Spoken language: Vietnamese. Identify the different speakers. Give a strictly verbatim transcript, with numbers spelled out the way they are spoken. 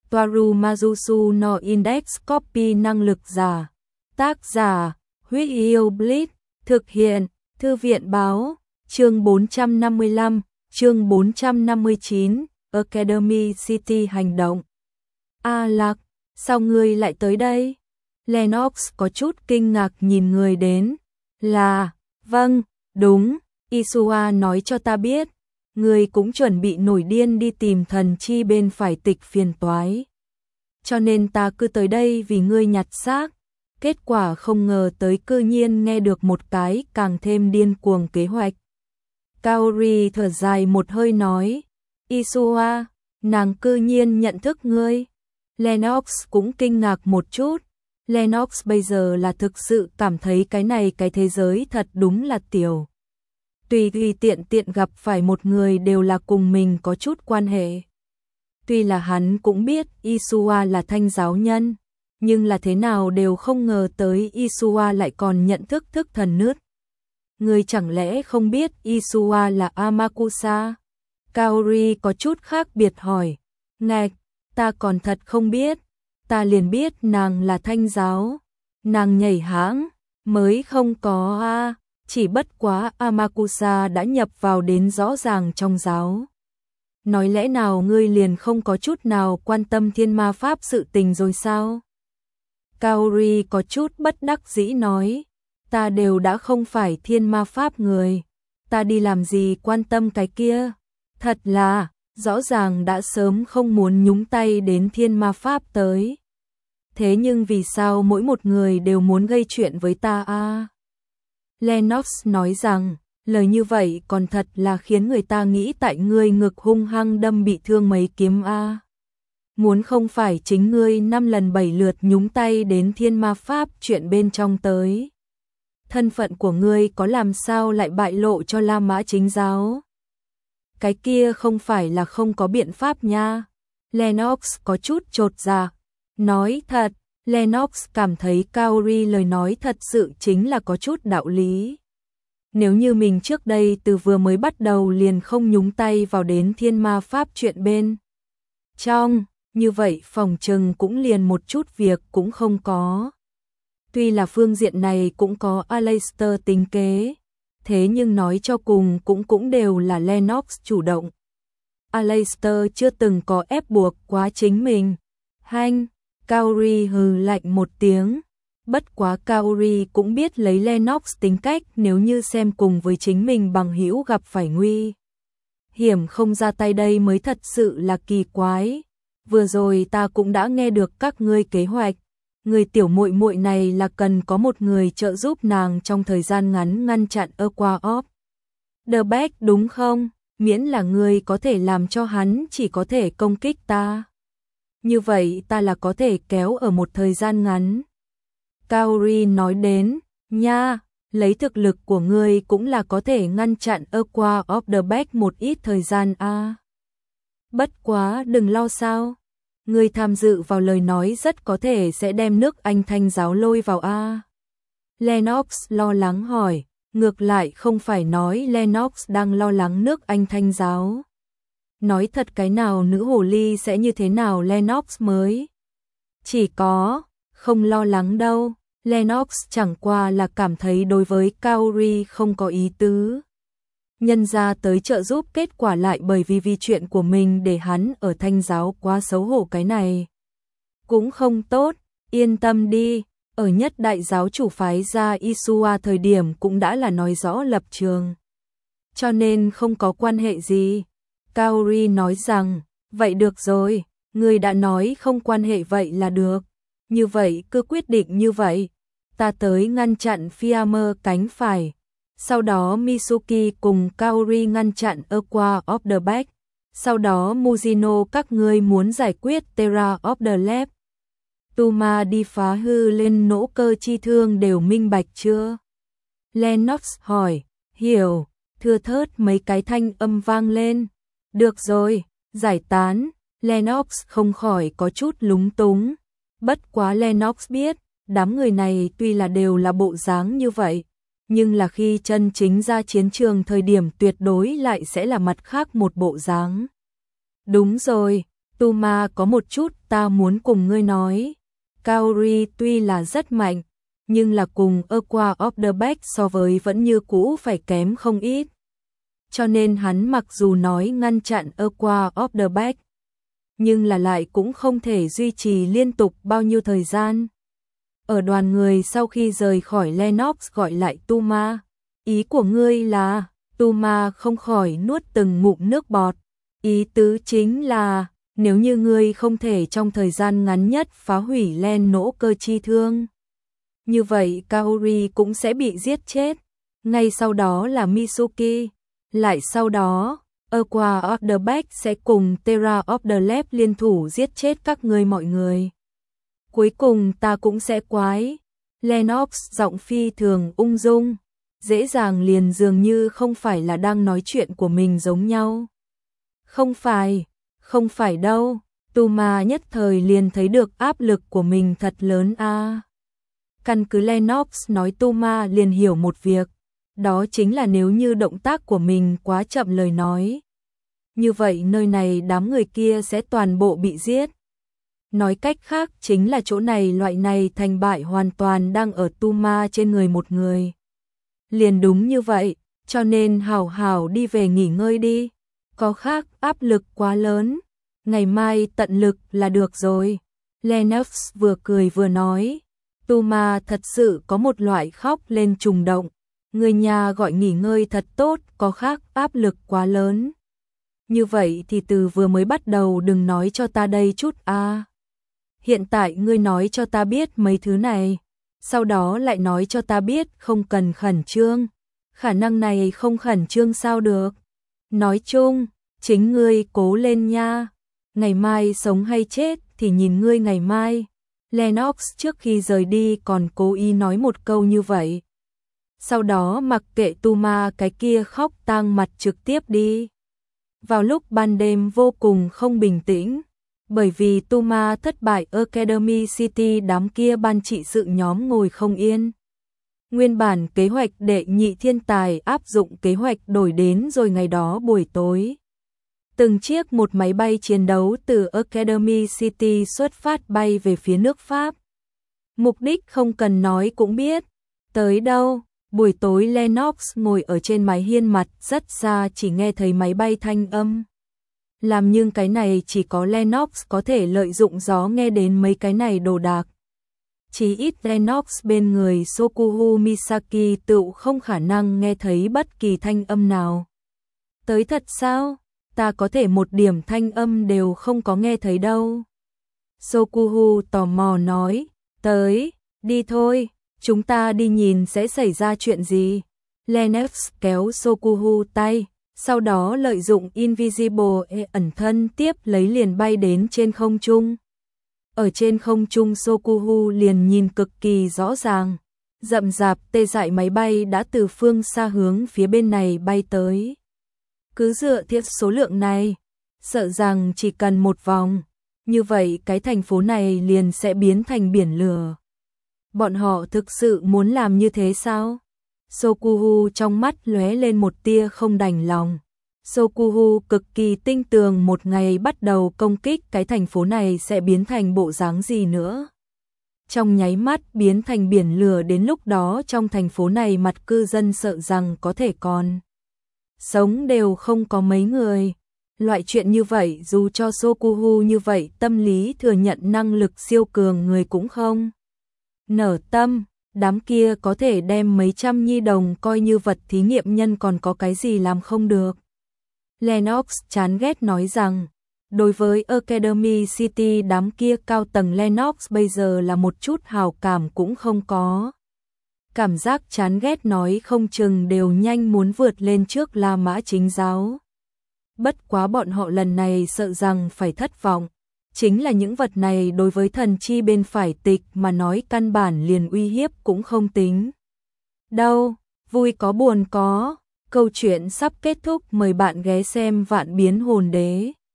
Speaker 1: Toaru Majusu no Index Copy năng lực giả. Tác giả, Huyết Yêu Blitz, thực hiện, Thư viện báo, chương bốn trăm năm mươi lăm, chương bốn trăm năm mươi chín, Academy City hành động. A Lạc, sao ngươi lại tới đây? Lennox có chút kinh ngạc nhìn người đến. Là, vâng, đúng, Isua nói cho ta biết, ngươi cũng chuẩn bị nổi điên đi tìm thần chi bên phải tịch phiền toái. Cho nên ta cứ tới đây vì ngươi nhặt xác, kết quả không ngờ tới cư nhiên nghe được một cái càng thêm điên cuồng kế hoạch. Kaori thở dài một hơi nói, Isua, nàng cư nhiên nhận thức ngươi. Lennox cũng kinh ngạc một chút. Lennox bây giờ là thực sự cảm thấy cái này cái thế giới thật đúng là tiểu. Tùy tùy tiện tiện gặp phải một người đều là cùng mình có chút quan hệ. Tuy là hắn cũng biết Isua là thanh giáo nhân, nhưng là thế nào đều không ngờ tới Isua lại còn nhận thức thức thần nứt. Người chẳng lẽ không biết Isua là Amakusa? Kaori có chút khác biệt hỏi. Ngạch, ta còn thật không biết, ta liền biết nàng là thanh giáo. Nàng nhảy hãng, mới không có a, chỉ bất quá Amakusa đã nhập vào đến rõ ràng trong giáo. Nói lẽ nào ngươi liền không có chút nào quan tâm thiên ma pháp sự tình rồi sao? Kaori có chút bất đắc dĩ nói, ta đều đã không phải thiên ma pháp người, ta đi làm gì quan tâm cái kia, thật là, rõ ràng đã sớm không muốn nhúng tay đến thiên ma pháp tới. Thế nhưng vì sao mỗi một người đều muốn gây chuyện với ta a? À? Lennox nói rằng, lời như vậy còn thật là khiến người ta nghĩ tại ngươi ngực hung hăng đâm bị thương mấy kiếm a. À? Muốn không phải chính ngươi năm lần bảy lượt nhúng tay đến thiên ma pháp chuyện bên trong tới. Thân phận của ngươi có làm sao lại bại lộ cho La Mã chính giáo? Cái kia không phải là không có biện pháp nha. Lennox có chút chột dạ. Nói thật, Lennox cảm thấy Kaori lời nói thật sự chính là có chút đạo lý. Nếu như mình trước đây từ vừa mới bắt đầu liền không nhúng tay vào đến thiên ma pháp chuyện bên trong, như vậy phòng trừng cũng liền một chút việc cũng không có. Tuy là phương diện này cũng có Aleister tính kế, thế nhưng nói cho cùng cũng cũng đều là Lennox chủ động. Aleister chưa từng có ép buộc quá chính mình. Hanh, Kaori hừ lạnh một tiếng. Bất quá Kaori cũng biết lấy Lennox tính cách, nếu như xem cùng với chính mình bằng hữu gặp phải nguy hiểm không ra tay đây mới thật sự là kỳ quái. Vừa rồi ta cũng đã nghe được các ngươi kế hoạch. Người tiểu muội muội này là cần có một người trợ giúp nàng trong thời gian ngắn ngăn chặn Aqua of the Back đúng không? Miễn là ngươi có thể làm cho hắn chỉ có thể công kích ta. Như vậy ta là có thể kéo ở một thời gian ngắn. Kaori nói đến, nha, lấy thực lực của ngươi cũng là có thể ngăn chặn Aqua of the Back một ít thời gian a. À. Bất quá đừng lo sao. Ngươi tham dự vào lời nói rất có thể sẽ đem nước Anh thanh giáo lôi vào a. À. Lennox lo lắng hỏi, ngược lại không phải nói Lennox đang lo lắng nước Anh thanh giáo. Nói thật cái nào nữ hồ ly sẽ như thế nào Lennox mới? Chỉ có, không lo lắng đâu, Lennox chẳng qua là cảm thấy đối với Kaori không có ý tứ. Nhân ra tới trợ giúp kết quả lại bởi vì vì chuyện của mình để hắn ở thanh giáo quá xấu hổ cái này. Cũng không tốt, yên tâm đi, ở nhất đại giáo chủ phái ra Isua thời điểm cũng đã là nói rõ lập trường. Cho nên không có quan hệ gì. Kaori nói rằng, vậy được rồi, người đã nói không quan hệ vậy là được. Như vậy cứ quyết định như vậy. Ta tới ngăn chặn Fiamer cánh phải. Sau đó Mitsuki cùng Kaori ngăn chặn Aqua of the Back. Sau đó Mujino các ngươi muốn giải quyết Terra of the Left. Tuma đi phá hư lên nỗ cơ chi thương đều minh bạch chưa? Lennox hỏi, hiểu, thưa thớt mấy cái thanh âm vang lên. Được rồi, giải tán. Lennox không khỏi có chút lúng túng. Bất quá Lennox biết, đám người này tuy là đều là bộ dáng như vậy, nhưng là khi chân chính ra chiến trường thời điểm tuyệt đối lại sẽ là mặt khác một bộ dáng. Đúng rồi, Tuma có một chút ta muốn cùng ngươi nói. Kaori tuy là rất mạnh, nhưng là cùng Aqua of the Back so với vẫn như cũ phải kém không ít. Cho nên hắn mặc dù nói ngăn chặn Aqua of the Back, nhưng là lại cũng không thể duy trì liên tục bao nhiêu thời gian. Ở đoàn người sau khi rời khỏi Lennox gọi lại Tuma. Ý của ngươi là, Tuma không khỏi nuốt từng ngụm nước bọt. Ý tứ chính là, nếu như ngươi không thể trong thời gian ngắn nhất phá hủy Len nỗ cơ chi thương, như vậy Kaori cũng sẽ bị giết chết. Ngay sau đó là Mitsuki, lại sau đó, Aqua of the Back sẽ cùng Terra of the Lab liên thủ giết chết các ngươi mọi người. Cuối cùng ta cũng sẽ quái. Lennox giọng phi thường ung dung, dễ dàng liền dường như không phải là đang nói chuyện của mình giống nhau. Không phải, không phải đâu. Tuma nhất thời liền thấy được áp lực của mình thật lớn a. À. Căn cứ Lennox nói Tuma liền hiểu một việc, đó chính là nếu như động tác của mình quá chậm lời nói, như vậy nơi này đám người kia sẽ toàn bộ bị giết. Nói cách khác chính là chỗ này loại này thành bại hoàn toàn đang ở Tuma trên người một người. Liền đúng như vậy, cho nên hảo hảo đi về nghỉ ngơi đi. Có khác áp lực quá lớn, ngày mai tận lực là được rồi. Lennox vừa cười vừa nói. Tuma thật sự có một loại khóc lên trùng động. Người nhà gọi nghỉ ngơi thật tốt, có khác áp lực quá lớn. Như vậy thì từ vừa mới bắt đầu đừng nói cho ta đây chút a. À. Hiện tại ngươi nói cho ta biết mấy thứ này, sau đó lại nói cho ta biết không cần khẩn trương. Khả năng này không khẩn trương sao được. Nói chung, chính ngươi cố lên nha. Ngày mai sống hay chết thì nhìn ngươi ngày mai. Lennox trước khi rời đi còn cố ý nói một câu như vậy. Sau đó mặc kệ Tuma cái kia khóc tang mặt trực tiếp đi. Vào lúc ban đêm vô cùng không bình tĩnh, bởi vì Tuma thất bại Academy City, đám kia ban trị sự nhóm ngồi không yên. Nguyên bản kế hoạch đệ nhị thiên tài áp dụng kế hoạch đổi đến rồi ngày đó buổi tối. Từng chiếc một máy bay chiến đấu từ Academy City xuất phát bay về phía nước Pháp. Mục đích không cần nói cũng biết. Tới đâu? Buổi tối Lennox ngồi ở trên mái hiên mặt rất xa chỉ nghe thấy máy bay thanh âm. Làm nhưng cái này chỉ có Lennox có thể lợi dụng gió nghe đến mấy cái này đồ đạc. Chỉ ít Lennox bên người Sokuhu Misaki tự không khả năng nghe thấy bất kỳ thanh âm nào. Tới thật sao? Ta có thể một điểm thanh âm đều không có nghe thấy đâu. Sokuhu tò mò nói, tới, đi thôi, chúng ta đi nhìn sẽ xảy ra chuyện gì. Lennox kéo Sokuhu tay, sau đó lợi dụng Invisible E ẩn thân tiếp lấy liền bay đến trên không trung. Ở trên không trung Sokuhu liền nhìn cực kỳ rõ ràng, rậm rạp tê dại máy bay đã từ phương xa hướng phía bên này bay tới. Cứ dựa theo số lượng này, sợ rằng chỉ cần một vòng, như vậy cái thành phố này liền sẽ biến thành biển lửa. Bọn họ thực sự muốn làm như thế sao? Sokuhu trong mắt lóe lên một tia không đành lòng. Sokuhu cực kỳ tinh tường một ngày bắt đầu công kích cái thành phố này sẽ biến thành bộ dáng gì nữa. Trong nháy mắt biến thành biển lửa, đến lúc đó trong thành phố này mặt cư dân sợ rằng có thể còn sống đều không có mấy người. Loại chuyện như vậy dù cho Sokuhu như vậy tâm lý thừa nhận năng lực siêu cường người cũng không nở tâm. Đám kia có thể đem mấy trăm nhi đồng coi như vật thí nghiệm nhân còn có cái gì làm không được. Lennox chán ghét nói rằng, đối với Academy City đám kia cao tầng Lennox bây giờ là một chút hào cảm cũng không có. Cảm giác chán ghét nói không chừng đều nhanh muốn vượt lên trước La Mã chính giáo. Bất quá bọn họ lần này sợ rằng phải thất vọng. Chính là những vật này đối với thần chi bên phải tịch mà nói căn bản liền uy hiếp cũng không tính. Đâu, vui có buồn có, câu chuyện sắp kết thúc, mời bạn ghé xem Vạn Biến Hồn Đế.